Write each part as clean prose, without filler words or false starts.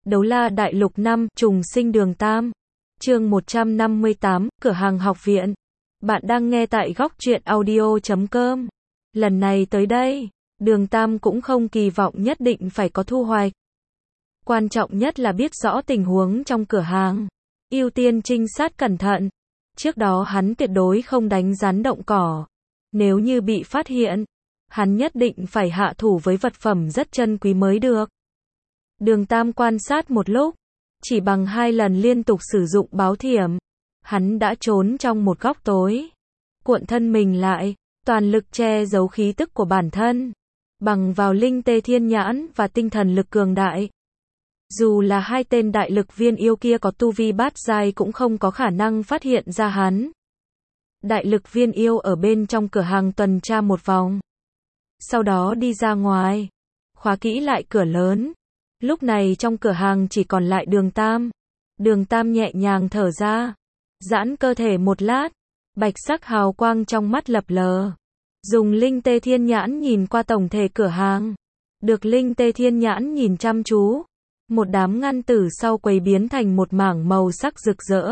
Đấu la đại lục 5, trùng sinh đường Tam. Chương 158, cửa hàng học viện. Bạn đang nghe tại góc truyện audio.com. Lần này tới đây, đường Tam cũng không kỳ vọng nhất định phải có thu hoạch. Quan trọng nhất là biết rõ tình huống trong cửa hàng. Ưu tiên trinh sát cẩn thận. Trước đó hắn tuyệt đối không đánh rắn động cỏ. Nếu như bị phát hiện, hắn nhất định phải hạ thủ với vật phẩm rất chân quý mới được. Đường Tam quan sát một lúc, chỉ bằng 2 lần liên tục sử dụng báo thiểm, hắn đã trốn trong một góc tối, cuộn thân mình lại, toàn lực che giấu khí tức của bản thân, bằng vào linh tê thiên nhãn và tinh thần lực cường đại. Dù là 2 tên đại lực viên yêu kia có tu vi bát giai cũng không có khả năng phát hiện ra hắn. Đại lực viên yêu ở bên trong cửa hàng tuần tra một vòng, sau đó đi ra ngoài, khóa kỹ lại cửa lớn. Lúc này trong cửa hàng chỉ còn lại đường Tam. Đường Tam nhẹ nhàng thở ra, giãn cơ thể một lát, bạch sắc hào quang trong mắt lập lờ. Dùng linh tê thiên nhãn nhìn qua tổng thể cửa hàng. Được linh tê thiên nhãn nhìn chăm chú, một đám ngăn tử sau quầy biến thành một mảng màu sắc rực rỡ.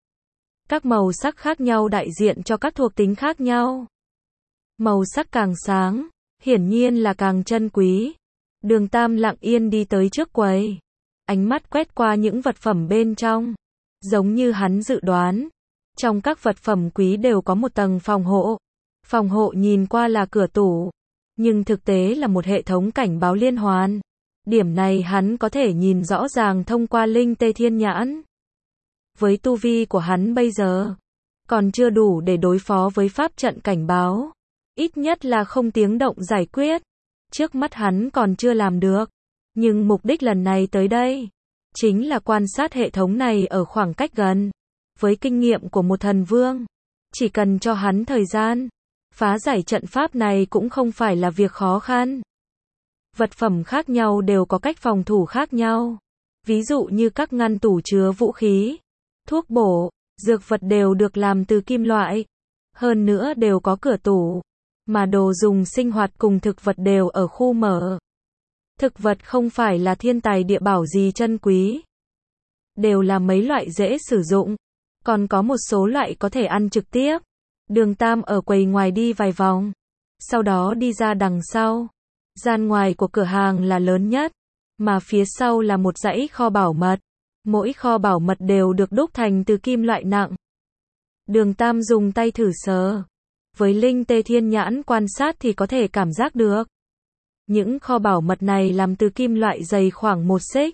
Các màu sắc khác nhau đại diện cho các thuộc tính khác nhau. Màu sắc càng sáng, hiển nhiên là càng chân quý. Đường Tam lặng yên đi tới trước quầy, ánh mắt quét qua những vật phẩm bên trong. Giống như hắn dự đoán, trong các vật phẩm quý đều có một tầng phòng hộ. Phòng hộ nhìn qua là cửa tủ, nhưng thực tế là một hệ thống cảnh báo liên hoàn. Điểm này hắn có thể nhìn rõ ràng thông qua linh tê thiên nhãn. Với tu vi của hắn bây giờ, còn chưa đủ để đối phó với pháp trận cảnh báo. Ít nhất là không tiếng động giải quyết. Trước mắt hắn còn chưa làm được, nhưng mục đích lần này tới đây chính là quan sát hệ thống này ở khoảng cách gần. Với kinh nghiệm của một thần vương, chỉ cần cho hắn thời gian, phá giải trận pháp này cũng không phải là việc khó khăn. Vật phẩm khác nhau đều có cách phòng thủ khác nhau. Ví dụ như các ngăn tủ chứa vũ khí, thuốc bổ, dược vật đều được làm từ kim loại. Hơn nữa đều có cửa tủ. Mà đồ dùng sinh hoạt cùng thực vật đều ở khu mở. Thực vật không phải là thiên tài địa bảo gì chân quý. Đều là mấy loại dễ sử dụng. Còn có một số loại có thể ăn trực tiếp. Đường Tam ở quầy ngoài đi vài vòng. Sau đó đi ra đằng sau. Gian ngoài của cửa hàng là lớn nhất. Mà phía sau là một dãy kho bảo mật. Mỗi kho bảo mật đều được đúc thành từ kim loại nặng. Đường Tam dùng tay thử sờ. Với linh tê thiên nhãn quan sát thì có thể cảm giác được. Những kho bảo mật này làm từ kim loại dày khoảng 1 xích.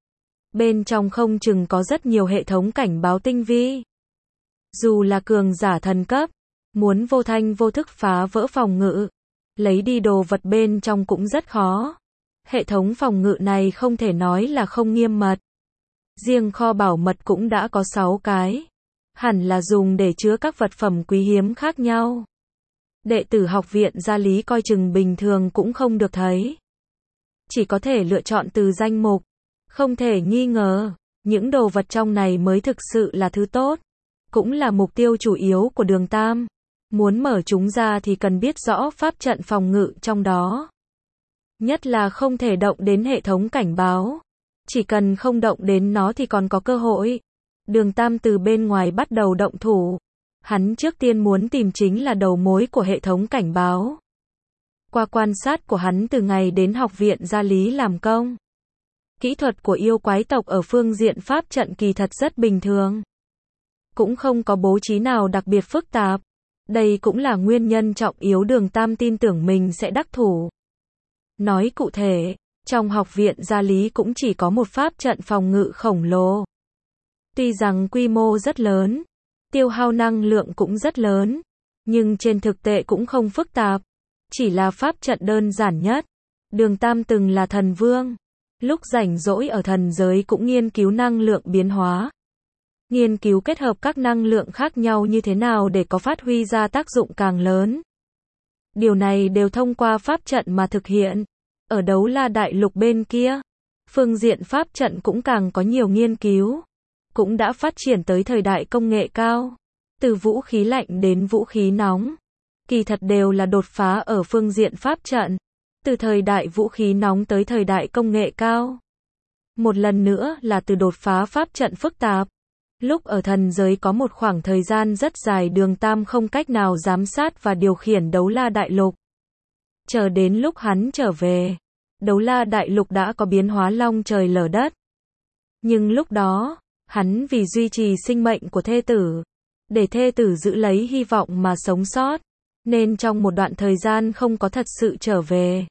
Bên trong không chừng có rất nhiều hệ thống cảnh báo tinh vi. Dù là cường giả thần cấp, muốn vô thanh vô thức phá vỡ phòng ngự, lấy đi đồ vật bên trong cũng rất khó. Hệ thống phòng ngự này không thể nói là không nghiêm mật. Riêng kho bảo mật cũng đã có 6 cái. Hẳn là dùng để chứa các vật phẩm quý hiếm khác nhau. Đệ tử học viện gia lý coi chừng bình thường cũng không được thấy. Chỉ có thể lựa chọn từ danh mục. Không thể nghi ngờ, những đồ vật trong này mới thực sự là thứ tốt. Cũng là mục tiêu chủ yếu của đường Tam. Muốn mở chúng ra thì cần biết rõ pháp trận phòng ngự trong đó. Nhất là không thể động đến hệ thống cảnh báo. Chỉ cần không động đến nó thì còn có cơ hội. Đường Tam từ bên ngoài bắt đầu động thủ. Hắn trước tiên muốn tìm chính là đầu mối của hệ thống cảnh báo. Qua quan sát của hắn từ ngày đến học viện gia lý làm công, kỹ thuật của yêu quái tộc ở phương diện pháp trận kỳ thật rất bình thường. Cũng không có bố trí nào đặc biệt phức tạp. Đây cũng là nguyên nhân trọng yếu đường Tam tin tưởng mình sẽ đắc thủ. Nói cụ thể, trong học viện gia lý cũng chỉ có một pháp trận phòng ngự khổng lồ. Tuy rằng quy mô rất lớn, tiêu hao năng lượng cũng rất lớn, nhưng trên thực tế cũng không phức tạp, chỉ là pháp trận đơn giản nhất. Đường Tam từng là thần vương, lúc rảnh rỗi ở thần giới cũng nghiên cứu năng lượng biến hóa, nghiên cứu kết hợp các năng lượng khác nhau như thế nào để có phát huy ra tác dụng càng lớn. Điều này đều thông qua pháp trận mà thực hiện. Ở đấu la đại lục bên kia, phương diện pháp trận cũng càng có nhiều nghiên cứu. Cũng đã phát triển tới thời đại công nghệ cao. Từ vũ khí lạnh đến vũ khí nóng. Kỳ thật đều là đột phá ở phương diện pháp trận. Từ thời đại vũ khí nóng tới thời đại công nghệ cao. Một lần nữa là từ đột phá pháp trận phức tạp. Lúc ở thần giới có một khoảng thời gian rất dài Đường Tam không cách nào giám sát và điều khiển Đấu La Đại Lục. Chờ đến lúc hắn trở về, Đấu La Đại Lục đã có biến hóa long trời lở đất. Nhưng lúc đó, hắn vì duy trì sinh mệnh của thê tử, để thê tử giữ lấy hy vọng mà sống sót, nên trong một đoạn thời gian không có thật sự trở về.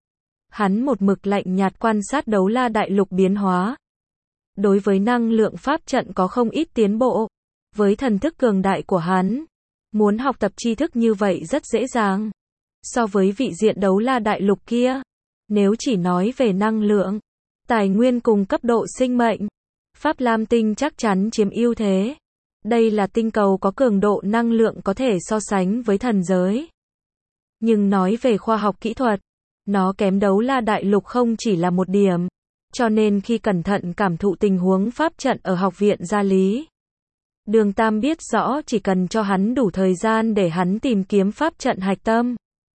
Hắn một mực lạnh nhạt quan sát Đấu La Đại Lục biến hóa. Đối với năng lượng pháp trận có không ít tiến bộ. Với thần thức cường đại của hắn, muốn học tập tri thức như vậy rất dễ dàng. So với vị diện Đấu La Đại Lục kia, nếu chỉ nói về năng lượng, tài nguyên cùng cấp độ sinh mệnh, Pháp Lam Tinh chắc chắn chiếm ưu thế. Đây là tinh cầu có cường độ năng lượng có thể so sánh với thần giới. Nhưng nói về khoa học kỹ thuật, nó kém Đấu La Đại Lục không chỉ là một điểm. Cho nên khi cẩn thận cảm thụ tình huống pháp trận ở học viện gia lý, Đường Tam biết rõ chỉ cần cho hắn đủ thời gian để hắn tìm kiếm pháp trận hạch tâm.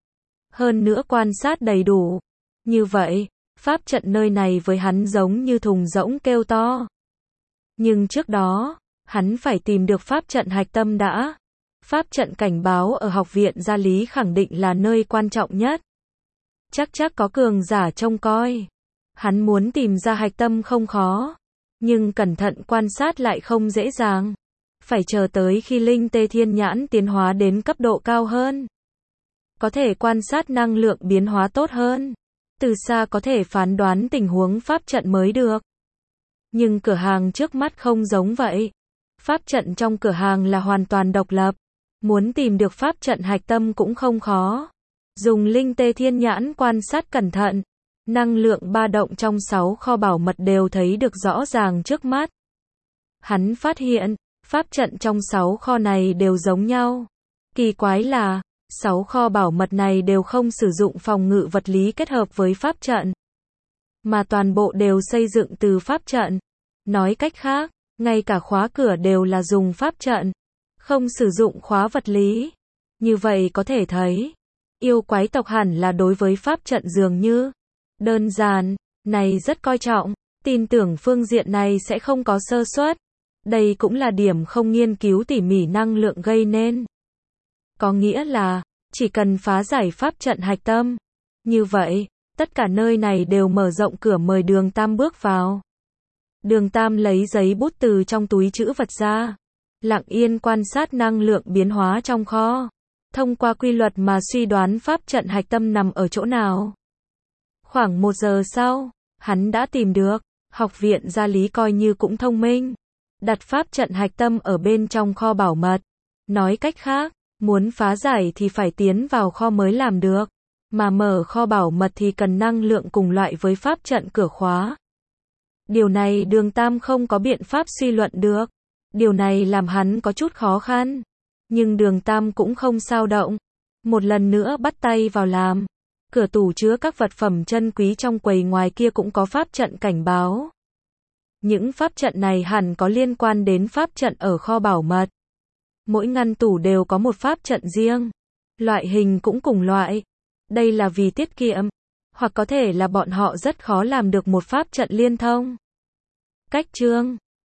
Hơn nữa quan sát đầy đủ. Như vậy, pháp trận nơi này với hắn giống như thùng rỗng kêu to. Nhưng trước đó, hắn phải tìm được pháp trận hạch tâm đã. Pháp trận cảnh báo ở học viện gia lý khẳng định là nơi quan trọng nhất. Chắc có cường giả trông coi. Hắn muốn tìm ra hạch tâm không khó, nhưng cẩn thận quan sát lại không dễ dàng. Phải chờ tới khi linh tê thiên nhãn tiến hóa đến cấp độ cao hơn, có thể quan sát năng lượng biến hóa tốt hơn. Từ xa có thể phán đoán tình huống pháp trận mới được. Nhưng cửa hàng trước mắt không giống vậy. Pháp trận trong cửa hàng là hoàn toàn độc lập. Muốn tìm được pháp trận hạch tâm cũng không khó. Dùng linh tê thiên nhãn quan sát cẩn thận. Năng lượng ba động trong 6 kho bảo mật đều thấy được rõ ràng trước mắt. Hắn phát hiện, pháp trận trong 6 kho này đều giống nhau. Kỳ quái là, 6 kho bảo mật này đều không sử dụng phòng ngự vật lý kết hợp với pháp trận, mà toàn bộ đều xây dựng từ pháp trận. Nói cách khác, ngay cả khóa cửa đều là dùng pháp trận, không sử dụng khóa vật lý. Như vậy có thể thấy, yêu quái tộc hẳn là đối với pháp trận dường như đơn giản, này rất coi trọng, tin tưởng phương diện này sẽ không có sơ suất. Đây cũng là điểm không nghiên cứu tỉ mỉ năng lượng gây nên. Có nghĩa là, chỉ cần phá giải pháp trận hạch tâm. Như vậy, tất cả nơi này đều mở rộng cửa mời Đường Tam bước vào. Đường Tam lấy giấy bút từ trong túi trữ vật ra, lặng yên quan sát năng lượng biến hóa trong kho. Thông qua quy luật mà suy đoán pháp trận hạch tâm nằm ở chỗ nào. Khoảng 1 giờ sau, hắn đã tìm được. Học viện gia lý coi như cũng thông minh. Đặt pháp trận hạch tâm ở bên trong kho bảo mật. Nói cách khác, muốn phá giải thì phải tiến vào kho mới làm được. Mà mở kho bảo mật thì cần năng lượng cùng loại với pháp trận cửa khóa. Điều này Đường Tam không có biện pháp suy luận được. Điều này làm hắn có chút khó khăn. Nhưng Đường Tam cũng không sao động. Một lần nữa bắt tay vào làm. Cửa tủ chứa các vật phẩm chân quý trong quầy ngoài kia cũng có pháp trận cảnh báo. Những pháp trận này hẳn có liên quan đến pháp trận ở kho bảo mật. Mỗi ngăn tủ đều có một pháp trận riêng. Loại hình cũng cùng loại. Đây là vì tiết kiệm. Hoặc có thể là bọn họ rất khó làm được một pháp trận liên thông. Cách chương